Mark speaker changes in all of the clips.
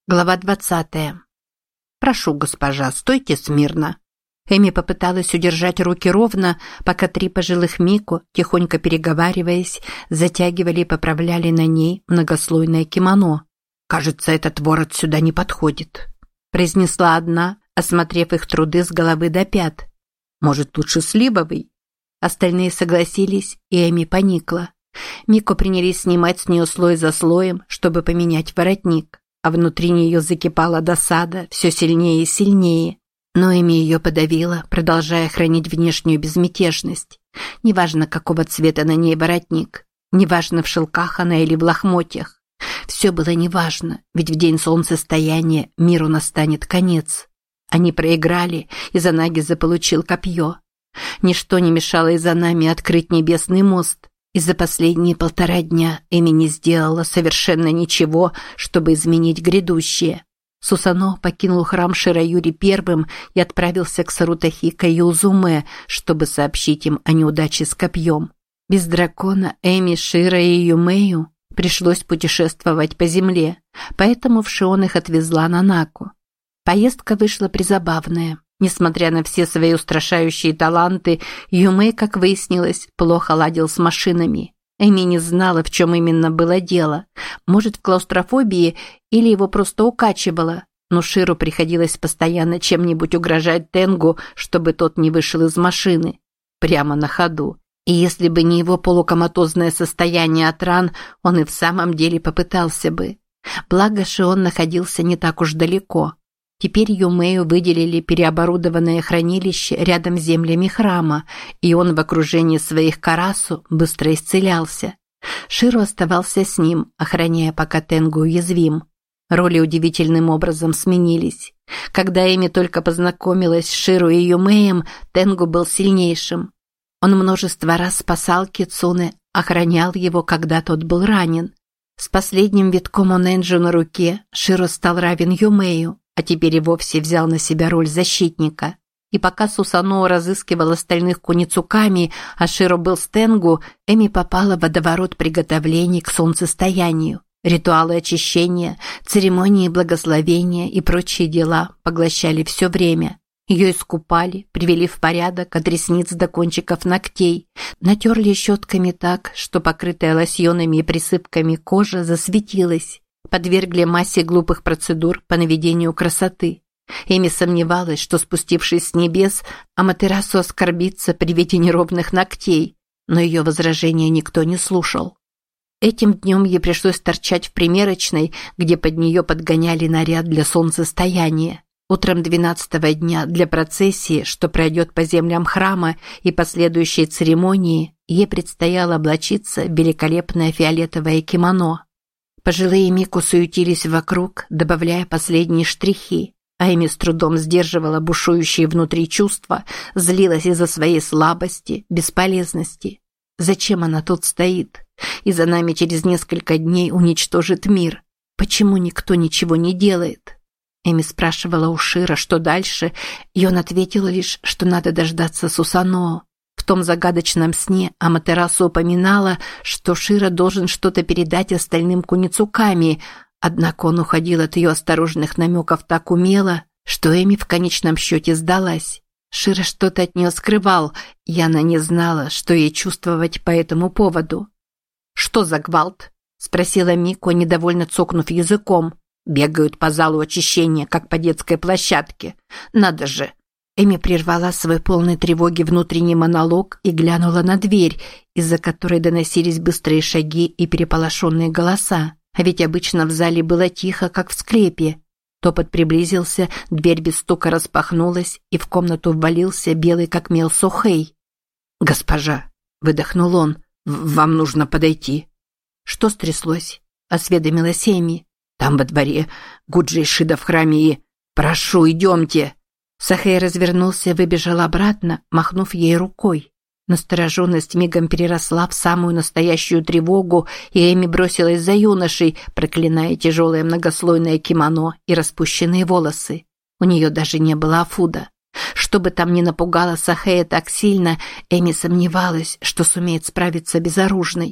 Speaker 1: Глава 20. «Прошу, госпожа, стойте смирно». Эми попыталась удержать руки ровно, пока три пожилых Мико, тихонько переговариваясь, затягивали и поправляли на ней многослойное кимоно. «Кажется, этот ворот сюда не подходит», – произнесла одна, осмотрев их труды с головы до пят. «Может, лучше сливовый?» Остальные согласились, и Эми поникла. Мико принялись снимать с нее слой за слоем, чтобы поменять воротник. А внутри нее закипала досада все сильнее и сильнее. Но Эми ее подавила, продолжая хранить внешнюю безмятежность. Неважно, какого цвета на ней воротник. Неважно, в шелках она или в лохмотьях. Все было неважно, ведь в день солнцестояния миру настанет конец. Они проиграли, и Изанаги заполучил копье. Ничто не мешало Изанами открыть небесный мост. И за последние 1,5 дня Эми не сделала совершенно ничего, чтобы изменить грядущее. Сусано покинул храм Шираюри первым и отправился к Сарутахика и Узуме, чтобы сообщить им о неудаче с копьем. Без дракона Эми, Шира и Юмею пришлось путешествовать по земле, поэтому в Шион их отвезла Нанако. Поездка вышла призабавная. Несмотря на все свои устрашающие таланты, Юмэй, как выяснилось, плохо ладил с машинами. Эми не знала, в чем именно было дело. Может, в клаустрофобии или его просто укачивало. Но Ширу приходилось постоянно чем-нибудь угрожать Тенгу, чтобы тот не вышел из машины. Прямо на ходу. И если бы не его полукоматозное состояние от ран, он и в самом деле попытался бы. Благо, Шион находился не так уж далеко. Теперь Юмею выделили переоборудованное хранилище рядом с землями храма, и он в окружении своих карасу быстро исцелялся. Ширу оставался с ним, охраняя, пока Тенгу уязвим. Роли удивительным образом сменились. Когда Эми только познакомилась с Ширу и Юмеем, Тенгу был сильнейшим. Он множество раз спасал Кицуне, охранял его, когда тот был ранен. С последним витком Оненджу на руке Ширу стал равен Юмею, а теперь и вовсе взял на себя роль защитника. И пока Сусано разыскивал остальных куницуками, а Широ был с Тенгу, Эми попала в водоворот приготовлений к солнцестоянию. Ритуалы очищения, церемонии благословения и прочие дела поглощали все время. Ее искупали, привели в порядок от ресниц до кончиков ногтей, натерли щетками так, что покрытая лосьонами и присыпками кожа засветилась. Подвергли массе глупых процедур по наведению красоты. Эми сомневалась, что, спустившись с небес, Аматерасу оскорбится при виде неровных ногтей, но ее возражения никто не слушал. Этим днем ей пришлось торчать в примерочной, где под нее подгоняли наряд для солнцестояния. Утром 12-го дня для процессии, что пройдет по землям храма и последующей церемонии, ей предстояло облачиться в великолепное фиолетовое кимоно. Пожилые Мико суетились вокруг, добавляя последние штрихи, а Эми с трудом сдерживала бушующие внутри чувства, злилась из-за своей слабости, бесполезности. Зачем она тут стоит? И за нами через несколько дней уничтожит мир. Почему никто ничего не делает? Эми спрашивала у Шира, что дальше, и он ответил лишь, что надо дождаться Сусано. В том загадочном сне Аматерасу упоминала, что Шира должен что-то передать остальным куницуками, однако он уходил от ее осторожных намеков так умело, что Эми в конечном счете сдалась. Шира что-то от нее скрывал, и она не знала, что ей чувствовать по этому поводу. «Что за гвалт?» – спросила Мико, недовольно цокнув языком. «Бегают по залу очищения, как по детской площадке. Надо же!» Эми прервала свой полный тревоги внутренний монолог и глянула на дверь, из-за которой доносились быстрые шаги и переполошенные голоса. А ведь обычно в зале было тихо, как в склепе. Топот приблизился, дверь без стука распахнулась, и в комнату ввалился белый как мел Сохэй. «Госпожа», – выдохнул он, – «вам нужно подойти». «Что стряслось?» – осведомилась Эми. «Там во дворе Гуджи Шида в храме и... Прошу, идемте!» Сохэй развернулся и выбежал обратно, махнув ей рукой. Настороженность мигом переросла в самую настоящую тревогу, и Эми бросилась за юношей, проклиная тяжелое многослойное кимоно и распущенные волосы. У нее даже не было афуда. Что бы там ни напугало Сохэя так сильно, Эми сомневалась, что сумеет справиться безоружной.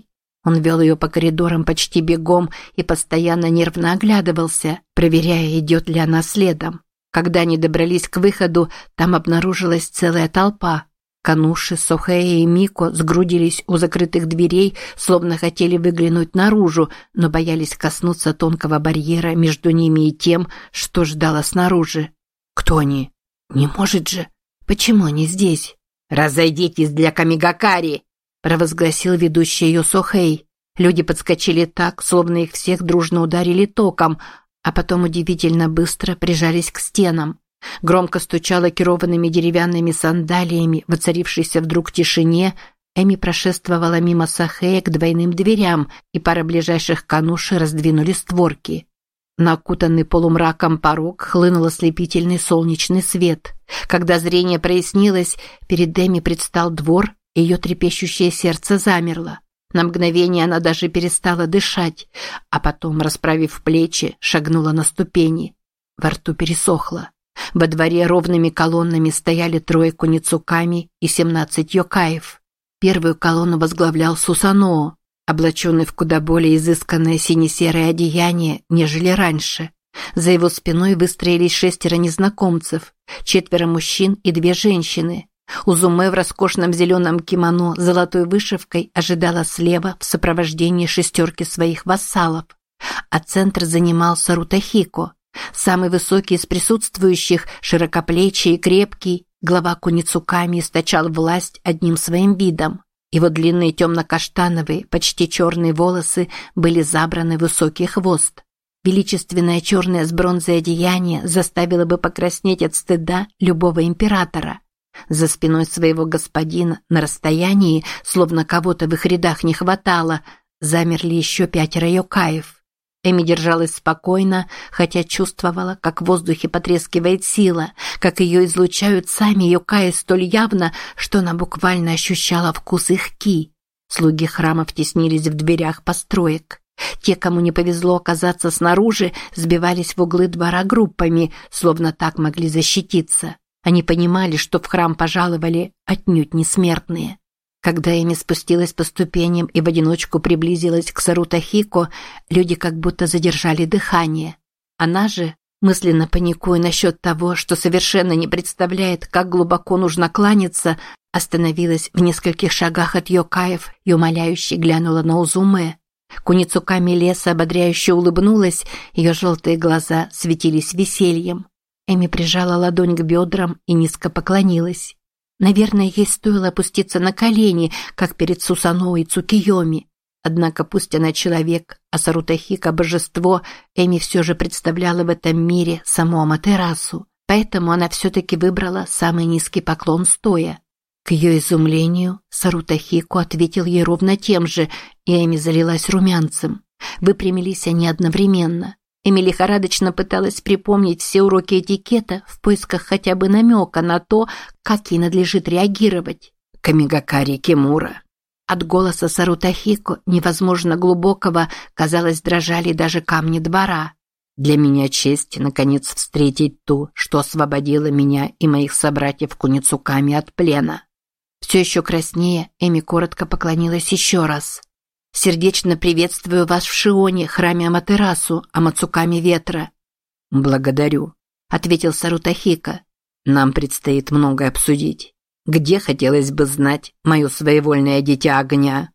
Speaker 1: Он вел ее по коридорам почти бегом и постоянно нервно оглядывался, проверяя, идет ли она следом. Когда они добрались к выходу, там обнаружилась целая толпа. Кануши, Сохея и Мико сгрудились у закрытых дверей, словно хотели выглянуть наружу, но боялись коснуться тонкого барьера между ними и тем, что ждало снаружи. Кто они? Не может же. Почему они здесь? «Разойдитесь для Камигакари!» провозгласил ведущий ее Сохей. Люди подскочили так, словно их всех дружно ударили током, а потом удивительно быстро прижались к стенам. Громко стуча лакированными деревянными сандалиями, воцарившейся вдруг тишине, Эми прошествовала мимо Сохея к двойным дверям, и пара ближайших кануши раздвинули створки. На окутанный полумраком порог хлынул ослепительный солнечный свет. Когда зрение прояснилось, перед Эми предстал двор, и ее трепещущее сердце замерло. На мгновение она даже перестала дышать, а потом, расправив плечи, шагнула на ступени. Во рту пересохло. Во дворе ровными колоннами стояли 3 куницуками и 17 йокаев. Первую колонну возглавлял Сусаноо, облаченный в куда более изысканное сине-серое одеяние, нежели раньше. За его спиной выстроились 6 незнакомцев, 4 мужчин и 2 женщины. Узуме в роскошном зеленом кимоно с золотой вышивкой ожидала слева в сопровождении 6 своих вассалов, а центр занимал Сарутахико. Самый высокий из присутствующих, широкоплечий и крепкий, глава куницуками источал власть одним своим видом. Его длинные темно-каштановые, почти черные волосы были забраны в высокий хвост. Величественное черное с бронзой одеяние заставило бы покраснеть от стыда любого императора. За спиной своего господина, на расстоянии, словно кого-то в их рядах не хватало, замерли еще 5 йокаев. Эми держалась спокойно, хотя чувствовала, как в воздухе потрескивает сила, как ее излучают сами йокаи столь явно, что она буквально ощущала вкус их ки. Слуги храмов теснились в дверях построек. Те, кому не повезло оказаться снаружи, сбивались в углы двора группами, словно так могли защититься. Они понимали, что в храм пожаловали отнюдь не смертные. Когда Эми спустилась по ступеням и в одиночку приблизилась к Сарутахико, люди как будто задержали дыхание. Она же, мысленно паникуя насчет того, что совершенно не представляет, как глубоко нужно кланяться, остановилась в нескольких шагах от йокаев и умоляюще глянула на Узуме. Куницуками леса ободряюще улыбнулась, ее желтые глаза светились весельем. Эми прижала ладонь к бедрам и низко поклонилась. Наверное, ей стоило опуститься на колени, как перед Сусаноо и Цукиёми. Однако пусть она человек, а Сарутахико – божество, Эми все же представляла в этом мире саму Аматерасу, поэтому она все-таки выбрала самый низкий поклон стоя. К ее изумлению Сарутахико ответил ей ровно тем же, и Эми залилась румянцем. Выпрямились они одновременно. Эми лихорадочно пыталась припомнить все уроки этикета в поисках хотя бы намека на то, как ей надлежит реагировать. «Камигакари Кимура». От голоса Сарутахико, невозможно глубокого, казалось, дрожали даже камни двора. «Для меня честь, наконец, встретить ту, что освободила меня и моих собратьев куницуками от плена». Все еще краснее, Эми коротко поклонилась еще раз. «Сердечно приветствую вас в Шионе, храме Аматерасу, Амацуками ветра». «Благодарю», — ответил Сарутахико. «Нам предстоит многое обсудить. Где, хотелось бы знать, мое своевольное дитя огня?»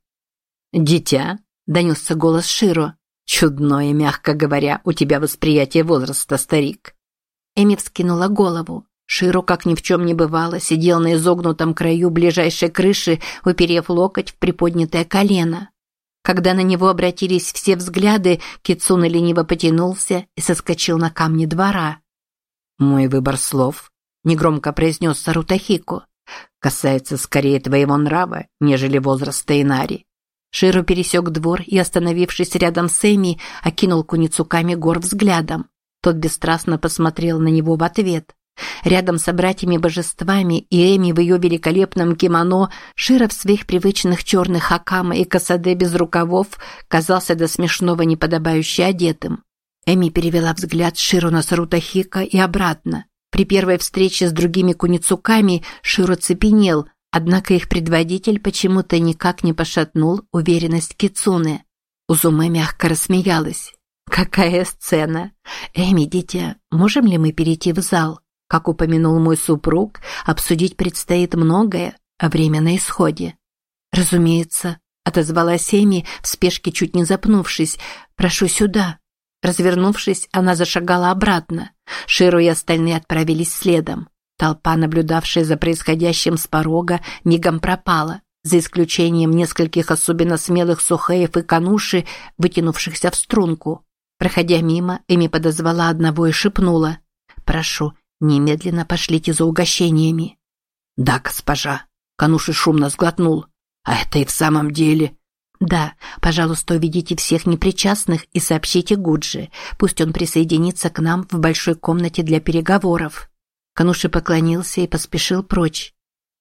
Speaker 1: «Дитя?» — донесся голос Широ. «Чудное, мягко говоря, у тебя восприятие возраста, старик». Эми вскинула голову. Широ, как ни в чем не бывало, сидел на изогнутом краю ближайшей крыши, уперев локоть в приподнятое колено. Когда на него обратились все взгляды, Кицуна лениво потянулся и соскочил на камни двора. «Мой выбор слов», — негромко произнес Сарутахико, «касается скорее твоего нрава, нежели возраста Инари». Широ пересек двор и, остановившись рядом с Эми, окинул Куницуками гор взглядом. Тот бесстрастно посмотрел на него в ответ. Рядом с братьями-божествами и Эми в ее великолепном кимоно, Широ в своих привычных черных хакама и касаде без рукавов казался до смешного неподобающе одетым. Эми перевела взгляд с Широ на Сарутахико и обратно. При первой встрече с другими куницуками Широ цепенел, Однако их предводитель почему-то никак не пошатнул уверенность Кицуне. Узуме мягко рассмеялась. «Какая сцена! Эми, дитя, можем ли мы перейти в зал? Как упомянул мой супруг, обсудить предстоит многое, а время на исходе». «Разумеется», – отозвалась Эми, в спешке чуть не запнувшись. «Прошу сюда». Развернувшись, она зашагала обратно. Широ и остальные отправились следом. Толпа, наблюдавшая за происходящим с порога, мигом пропала, за исключением нескольких особенно смелых сухеев и кануши, вытянувшихся в струнку. Проходя мимо, Эми подозвала одного и шепнула: «Прошу, немедленно пошлите за угощениями». «Да, госпожа», – кануши шумно сглотнул. «А это и в самом деле...» «Да, пожалуйста, уведите всех непричастных и сообщите Гуджи. Пусть он присоединится к нам в большой комнате для переговоров». Кануши поклонился и поспешил прочь.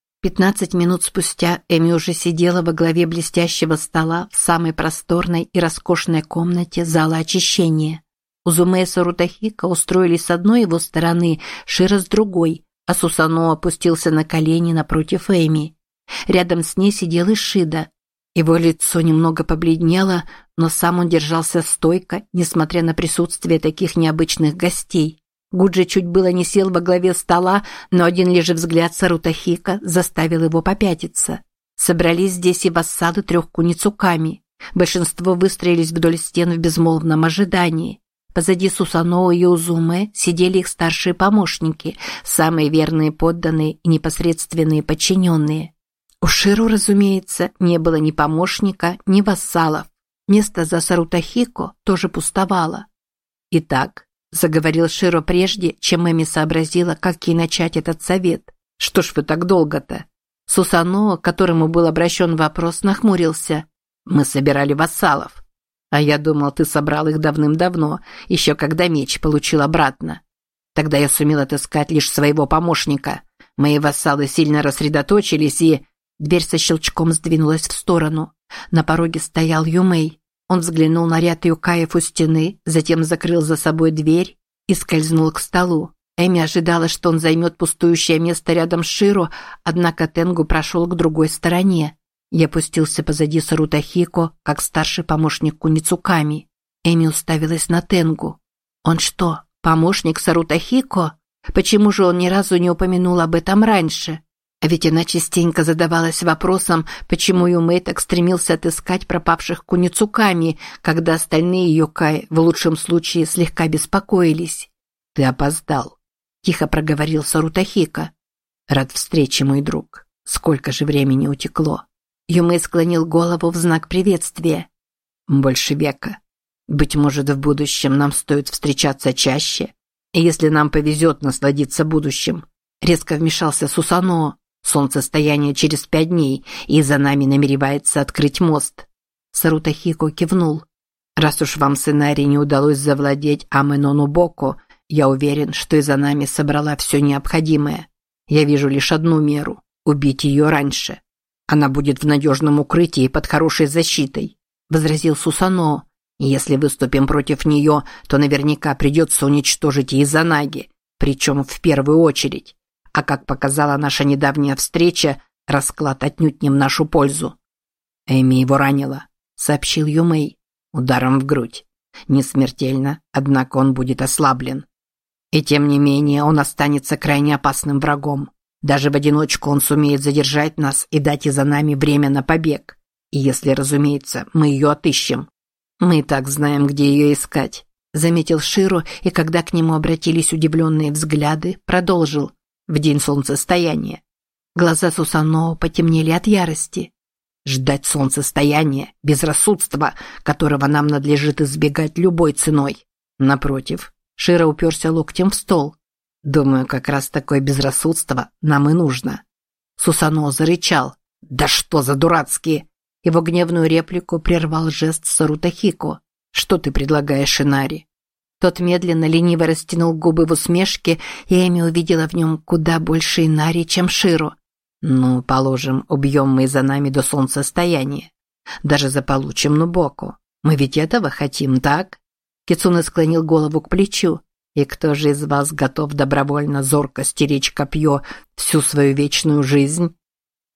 Speaker 1: 15 минут спустя Эми уже сидела во главе блестящего стола в самой просторной и роскошной комнате зала очищения. Узуме и Сарутахика устроились с одной его стороны, Широ с другой, а Сусано опустился на колени напротив Эми. Рядом с ней сидел Ишида. Его лицо немного побледнело, но сам он держался стойко, несмотря на присутствие таких необычных гостей. Гуджи чуть было не сел во главе стола, но один лишь взгляд Сарутахика заставил его попятиться. Собрались здесь и вассалы 3 куницуками. Большинство выстроились вдоль стен в безмолвном ожидании. Позади Сусано и Узуме сидели их старшие помощники, самые верные подданные и непосредственные подчиненные. У Широ, разумеется, не было ни помощника, ни вассалов. Место за Сарутахико тоже пустовало. «Итак», – заговорил Широ прежде, чем Эми сообразила, как ей начать этот совет. «Что ж вы так долго-то?» Сусано, к которому был обращен вопрос, нахмурился. «Мы собирали вассалов. А я думал, ты собрал их давным-давно, еще когда меч получил обратно. Тогда я сумел отыскать лишь своего помощника. Мои вассалы сильно рассредоточились и...» Дверь со щелчком сдвинулась в сторону. На пороге стоял Юмей. Он взглянул на ряд юкаев у стены, затем закрыл за собой дверь и скользнул к столу. Эми ожидала, что он займет пустующее место рядом с Широ, однако Тенгу прошел к другой стороне. Я опустился позади Сарутахико, как старший помощник Куницуками. Эми уставилась на Тенгу. «Он что, помощник Сарутахико? Почему же он ни разу не упомянул об этом раньше?» А ведь она частенько задавалась вопросом, почему Юмей так стремился отыскать пропавших Куницуками, когда остальные юкаи в лучшем случае слегка беспокоились. «Ты опоздал», – тихо проговорил Сарутахика. «Рад встрече, мой друг. Сколько же времени утекло?» Юмей склонил голову в знак приветствия. «Больше века. Быть может, в будущем нам стоит встречаться чаще, и если нам повезет насладиться будущим». Резко вмешался Сусано. «Солнцестояние через 5 дней, и за нами намеревается открыть мост». Сарутахико кивнул. «Раз уж вам с Инари не удалось завладеть Амэнонубоко, я уверен, что и за нами собрала все необходимое. Я вижу лишь одну меру – убить ее раньше. Она будет в надежном укрытии под хорошей защитой», – возразил Сусано. «Если выступим против нее, то наверняка придется уничтожить и Изанаги, причем в первую очередь. А как показала наша недавняя встреча, расклад отнюдь не в нашу пользу». «Эми его ранила», – сообщил Юмей. «Ударом в грудь. Не смертельно, однако он будет ослаблен. И тем не менее он останется крайне опасным врагом. Даже в одиночку он сумеет задержать нас и дать и за нами время на побег. И если, разумеется, мы ее отыщем. Мы и так знаем, где ее искать», – заметил Широ, и когда к нему обратились удивленные взгляды, продолжил. «В день солнцестояния». Глаза Сусано потемнели от ярости. «Ждать солнцестояния, безрассудства, которого нам надлежит избегать любой ценой. Напротив», – Широ уперся локтем в стол. «Думаю, как раз такое безрассудство нам и нужно». Сусано зарычал. «Да что за дурацкие!» Его гневную реплику прервал жест Сарутахико. «Что ты предлагаешь, Инари?» Тот медленно, лениво растянул губы в усмешке, и Эми увидела в нем куда больше Инари, чем Широ. «Ну, положим, убьем мы за нами до солнцестояния. Даже заполучим Нубоку. Мы ведь этого хотим, так?» Кицуне склонил голову к плечу. «И кто же из вас готов добровольно зорко стеречь копье всю свою вечную жизнь?»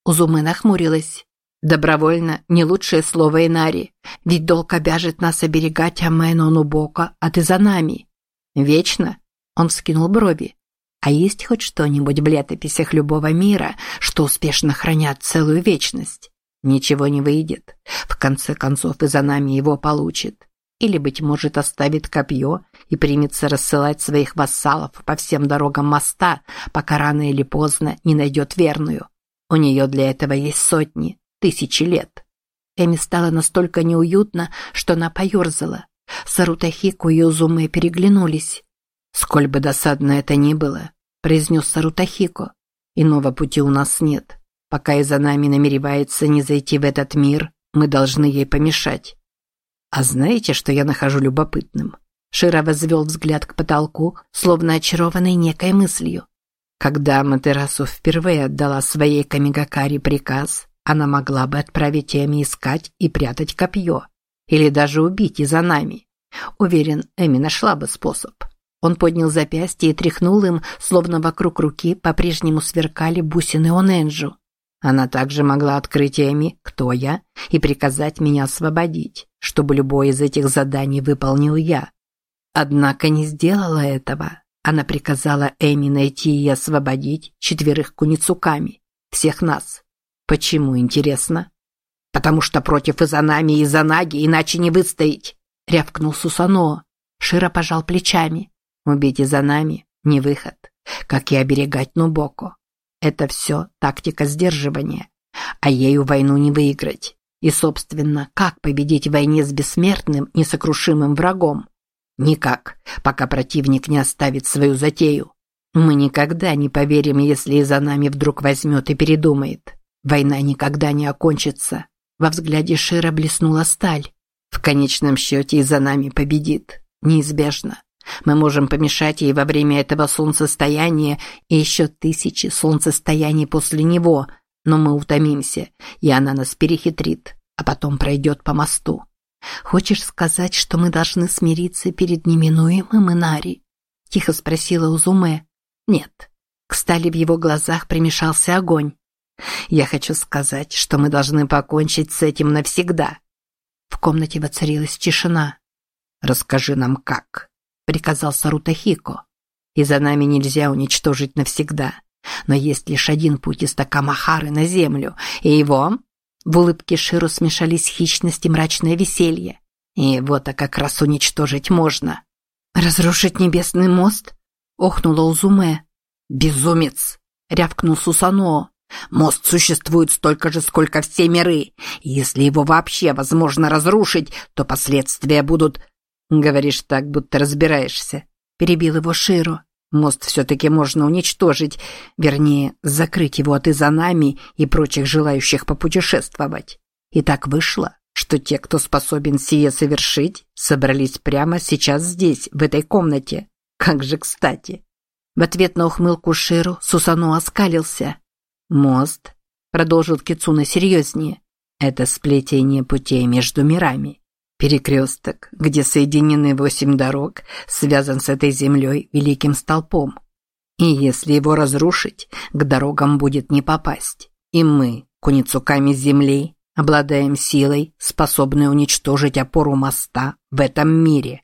Speaker 1: Узуме нахмурилась. «Добровольно – не лучшее слово Инари, ведь долг обяжет нас оберегать Амено Нубока от Изанами». «Вечно?» – он вскинул брови. «А есть хоть что-нибудь в летописях любого мира, что успешно хранят целую вечность?» «Ничего не выйдет. В конце концов Изанами его получит. Или, быть может, оставит копье и примется рассылать своих вассалов по всем дорогам моста, пока рано или поздно не найдет верную. У нее для этого есть сотни, тысячи лет». Эми стало настолько неуютно, что она поерзала. Сарутахико и Узуме переглянулись. «Сколь бы досадно это ни было», – произнес Сарутахико, – «иного пути у нас нет. Пока Изанами намеревается не зайти в этот мир, мы должны ей помешать». «А знаете, что я нахожу любопытным?» Широ возвел взгляд к потолку, словно очарованный некой мыслью. Когда Аматерасу впервые отдала своей Камигакаре приказ, она могла бы отправить Эми искать и прятать копье. Или даже убить Изанами. Уверен, Эми нашла бы способ. Он поднял запястье и тряхнул им, словно вокруг руки по-прежнему сверкали бусины Оненджу. Она также могла открыть Эми, кто я, и приказать меня освободить, чтобы любое из этих заданий выполнил я. Однако не сделала этого. Она приказала Эми найти и освободить 4 куницуками, всех нас. Почему, интересно? «Потому что против Изанами и Изанаги иначе не выстоять», – рявкнул Сусаноо. Широ пожал плечами. «Убить Изанами – не выход, как и оберегать Нубоко. Это все тактика сдерживания, а ею войну не выиграть. И, собственно, как победить в войне с бессмертным, несокрушимым врагом? Никак, пока противник не оставит свою затею. Мы никогда не поверим, если Изанами вдруг возьмет и передумает. Война никогда не окончится». Во взгляде Широ блеснула сталь. «В конечном счете Изанами победит. Неизбежно. Мы можем помешать ей во время этого солнцестояния и еще 1000 солнцестояний после него, но мы утомимся, и она нас перехитрит, а потом пройдет по мосту. Хочешь сказать, что мы должны смириться перед неминуемым, Инари?» – тихо спросила Узуме. «Нет». К стали в его глазах примешался огонь. «Я хочу сказать, что мы должны покончить с этим навсегда». В комнате воцарилась тишина. «Расскажи нам, как», – приказал Сарутахико. «Изанами нельзя уничтожить навсегда. Но есть лишь один путь из Такамахары на землю, и его...» В улыбке Широ смешались хищность и мрачное веселье. «И его-то как раз уничтожить можно». «Разрушить небесный мост?» – охнула Узуме. «Безумец!» – рявкнул Сусаноо. «Мост существует столько же, сколько все миры. И если его вообще возможно разрушить, то последствия будут...» «Говоришь так, будто разбираешься», – перебил его Широ. «Мост все-таки можно уничтожить, вернее, закрыть его от Изанами и прочих желающих попутешествовать. И так вышло, что те, кто способен сие совершить, собрались прямо сейчас здесь, в этой комнате. Как же кстати!» В ответ на ухмылку Широ Сусаноо оскалился. «Мост», – продолжил Кицуна серьезнее, – «это сплетение путей между мирами. Перекресток, где соединены 8 дорог, связан с этой землей великим столпом. И если его разрушить, к дорогам будет не попасть. И мы, куницуками земли, обладаем силой, способной уничтожить опору моста в этом мире».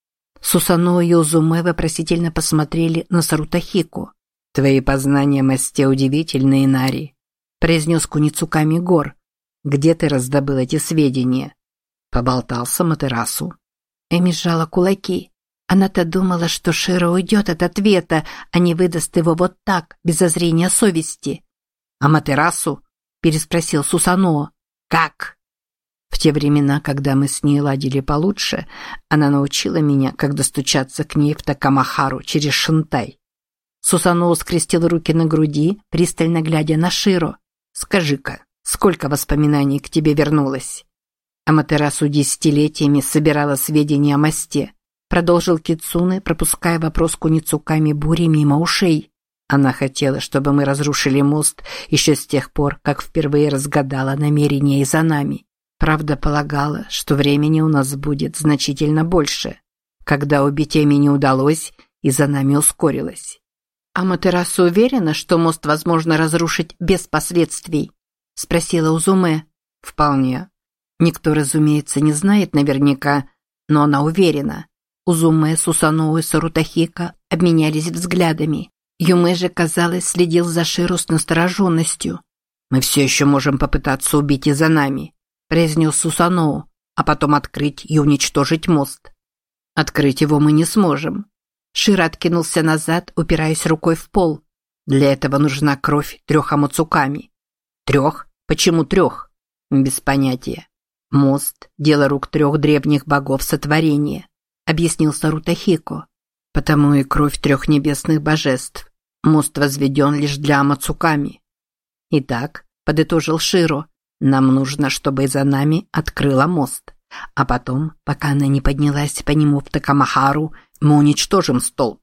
Speaker 1: Сусаноо и Узуме вопросительно посмотрели на Сарутахико. «Твои познания о мосте удивительны, Инари», – произнес Куницуками Гор. «Где ты раздобыл эти сведения?» Поболтался Матерасу. Эми сжала кулаки. Она-то думала, что Широ уйдет от ответа, а не выдаст его вот так, без зазрения совести. «А Матерасу?» – переспросил Сусаноо. «Как?» «В те времена, когда мы с ней ладили получше, она научила меня, как достучаться к ней в Такамахару через Шинтай». Сусаноо скрестил руки на груди, пристально глядя на Широ. «Скажи-ка, сколько воспоминаний к тебе вернулось?» Аматерасу десятилетиями собирала сведения о мосте. Продолжил Кицуне, пропуская вопрос Куницуками бури мимо ушей. Она хотела, чтобы мы разрушили мост еще с тех пор, как впервые разгадала намерения Изанами. Правда, полагала, что времени у нас будет значительно больше. Когда убить Эми не удалось, Изанами ускорилась. «Аматерасу уверена, что мост возможно разрушить без последствий?» спросила Узуме. «Вполне. Никто, разумеется, не знает наверняка, но она уверена». Узуме, Сусаноу и Сарутахика обменялись взглядами. Юмэ же, казалось, следил за Широ с настороженностью. «Мы все еще можем попытаться убить Изанами», – произнес Сусаноу, «а потом открыть и уничтожить мост». «Открыть его мы не сможем». Широ откинулся назад, упираясь рукой в пол. «Для этого нужна кровь 3 Амацуками». 3? Почему 3? Без понятия. Мост – дело рук 3 древних богов сотворения, объяснил Сарутахико. Потому и кровь 3 небесных божеств. Мост возведен лишь для Амацуками. Итак, подытожил Широ, нам нужно, чтобы Изанами открыла мост. А потом, пока она не поднялась по нему в Такамахару, мы уничтожим столб.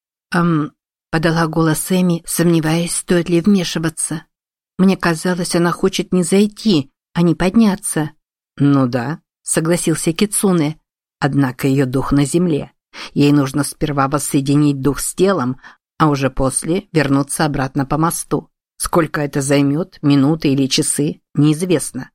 Speaker 1: Подала голос Эми, сомневаясь, стоит ли вмешиваться. Мне казалось, она хочет не зайти, а не подняться. Ну да, согласился Кицуне. Однако ее дух на земле. Ей нужно сперва воссоединить дух с телом, а уже после вернуться обратно по мосту. Сколько это займет, минуты или часы, неизвестно.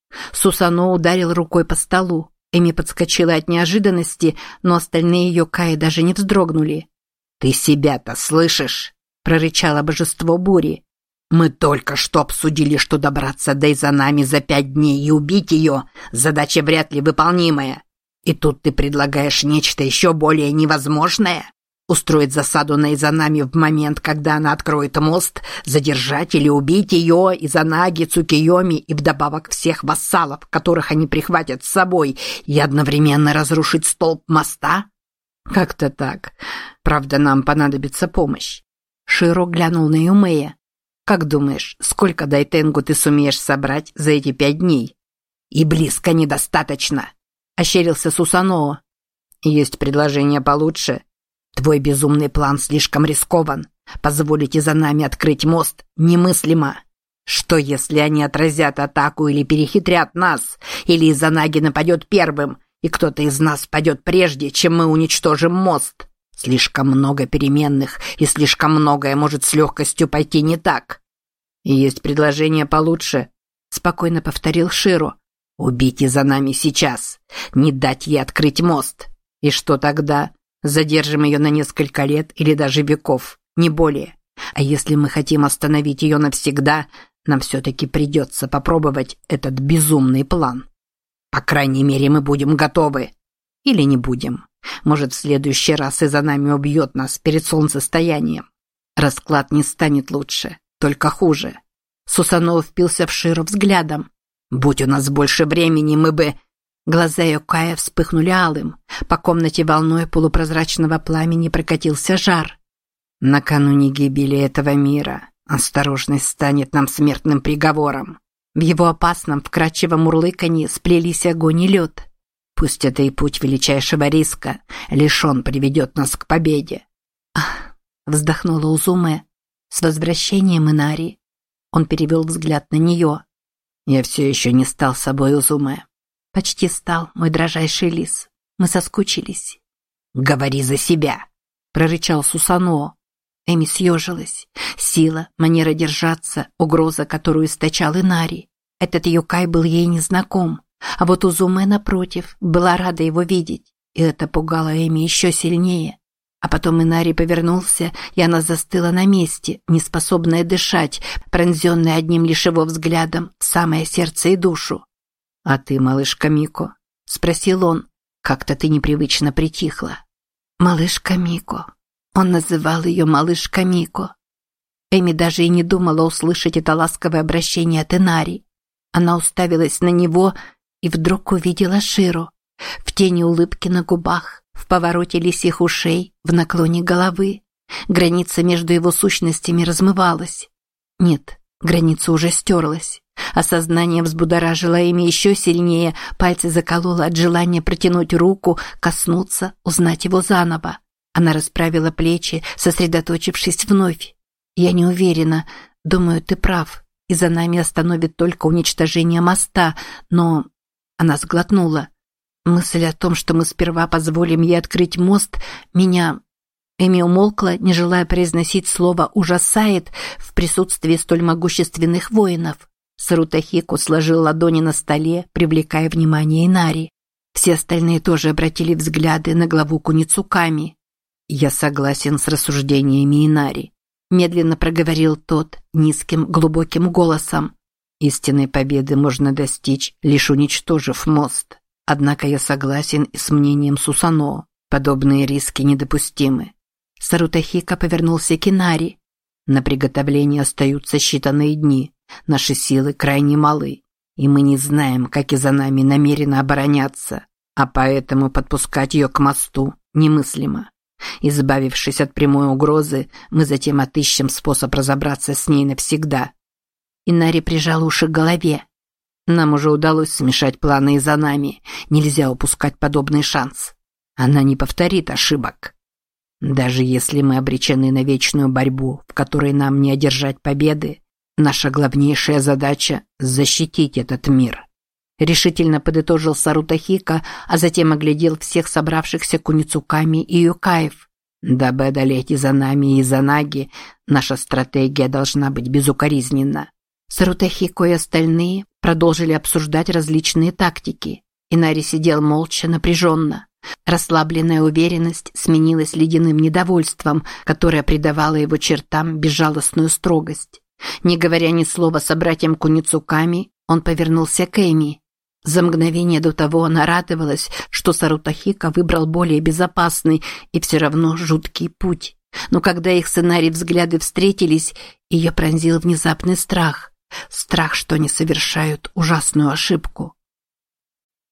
Speaker 1: Сусано ударил рукой по столу. Эми подскочила от неожиданности, но остальные йокаи даже не вздрогнули. «Ты себя-то слышишь?» – прорычало божество бури. «Мы только что обсудили, что добраться до Изанами за 5 дней и убить ее – задача вряд ли выполнимая. И тут ты предлагаешь нечто еще более невозможное? Устроить засаду на Изанами в момент, когда она откроет мост, задержать или убить ее, Изанаги, Цукиоми и вдобавок всех вассалов, которых они прихватят с собой, и одновременно разрушить столб моста? Как-то так. Правда, нам понадобится помощь». Широ глянул на Юмея. «Как думаешь, сколько дайтенгу ты сумеешь собрать за эти 5 дней?» «И близко недостаточно», – ощерился Сусаноо. «Есть предложение получше?» «Твой безумный план слишком рискован. Позволить Изанами открыть мост немыслимо. Что, если они отразят атаку или перехитрят нас? Или Изанаги нападет первым, и кто-то из нас падет прежде, чем мы уничтожим мост? Слишком много переменных, и слишком многое может с легкостью пойти не так». «Есть предложение получше», – спокойно повторил Широ. «Убить Изанами сейчас. Не дать ей открыть мост. И что тогда? Задержим ее на несколько лет или даже веков, не более. А если мы хотим остановить ее навсегда, нам все-таки придется попробовать этот безумный план. По крайней мере, мы будем готовы. Или не будем. Может, в следующий раз Изанами убьет нас перед солнцестоянием. Расклад не станет лучше, только хуже». Сусаноу впился в Широ взглядом. «Будь у нас больше времени, мы бы...» Глаза Йокая вспыхнули алым. По комнате волной полупрозрачного пламени прокатился жар. «Накануне гибели этого мира осторожность станет нам смертным приговором». В его опасном, вкрадчивом мурлыканье сплелись огонь и лед. «Пусть это и путь величайшего риска, лишь он приведет нас к победе». «Ах!» – вздохнула Узуме. «С возвращением, Инари!» Он перевел взгляд на нее. «Я все еще не стал собой, Узуме». «Почти стал, мой дрожайший лис. Мы соскучились». «Говори за себя», – прорычал Сусаноо. Эми съежилась. Сила, манера держаться, угроза, которую источал Инари. Этот юкай был ей незнаком. А вот Узуме, напротив, была рада его видеть. И это пугало Эми еще сильнее. А потом Инари повернулся, и она застыла на месте, неспособная дышать, пронзенная одним лишь его взглядом в самое сердце и душу. «А ты, малышка Мико?» – спросил он. «Как-то ты непривычно притихла». «Малышка Мико». Он называл ее малышка Мико. Эми даже и не думала услышать это ласковое обращение от Инари. Она уставилась на него и вдруг увидела Широ. В тени улыбки на губах, в повороте лисьих ушей, в наклоне головы. Граница между его сущностями размывалась. Нет, граница уже стерлась. Осознание взбудоражило Эми еще сильнее, пальцы закололо от желания протянуть руку, коснуться, узнать его заново. Она расправила плечи, сосредоточившись вновь. «Я не уверена. Думаю, ты прав. И за нами остановит только уничтожение моста, но...» Она сглотнула. Мысль о том, что мы сперва позволим ей открыть мост, меня... Эми умолкла, не желая произносить слово «ужасает» в присутствии столь могущественных воинов. Сарутахико сложил ладони на столе, привлекая внимание Инари. Все остальные тоже обратили взгляды на главу Куницуками. «Я согласен с рассуждениями Инари», – медленно проговорил тот низким, глубоким голосом. «Истинной победы можно достичь, лишь уничтожив мост. Однако я согласен и с мнением Сусано. Подобные риски недопустимы». Сарутахико повернулся к Инари. «На приготовление остаются считанные дни. Наши силы крайне малы, и мы не знаем, как и за нами намеренно обороняться, а поэтому подпускать ее к мосту немыслимо. Избавившись от прямой угрозы, мы затем отыщем способ разобраться с ней навсегда». Инари прижал уши к голове. «Нам уже удалось смешать планы и за нами. Нельзя упускать подобный шанс. Она не повторит ошибок. Даже если мы обречены на вечную борьбу, в которой нам не одержать победы, наша главнейшая задача – защитить этот мир», – решительно подытожил Сарутахико, а затем оглядел всех собравшихся Куницуками и Юкаев. «Дабы одолеть Изанами и Изанаги, наша стратегия должна быть безукоризненна». Сарутахико и остальные продолжили обсуждать различные тактики. Инари сидел молча, напряженно. Расслабленная уверенность сменилась ледяным недовольством, которое придавало его чертам безжалостную строгость. Не говоря ни слова собратьям Куницуками, он повернулся к Эми. За мгновение до того она радовалась, что Сарутахико выбрал более безопасный и все равно жуткий путь. Но когда их с Инари взгляды встретились, ее пронзил внезапный страх. Страх, что они совершают ужасную ошибку.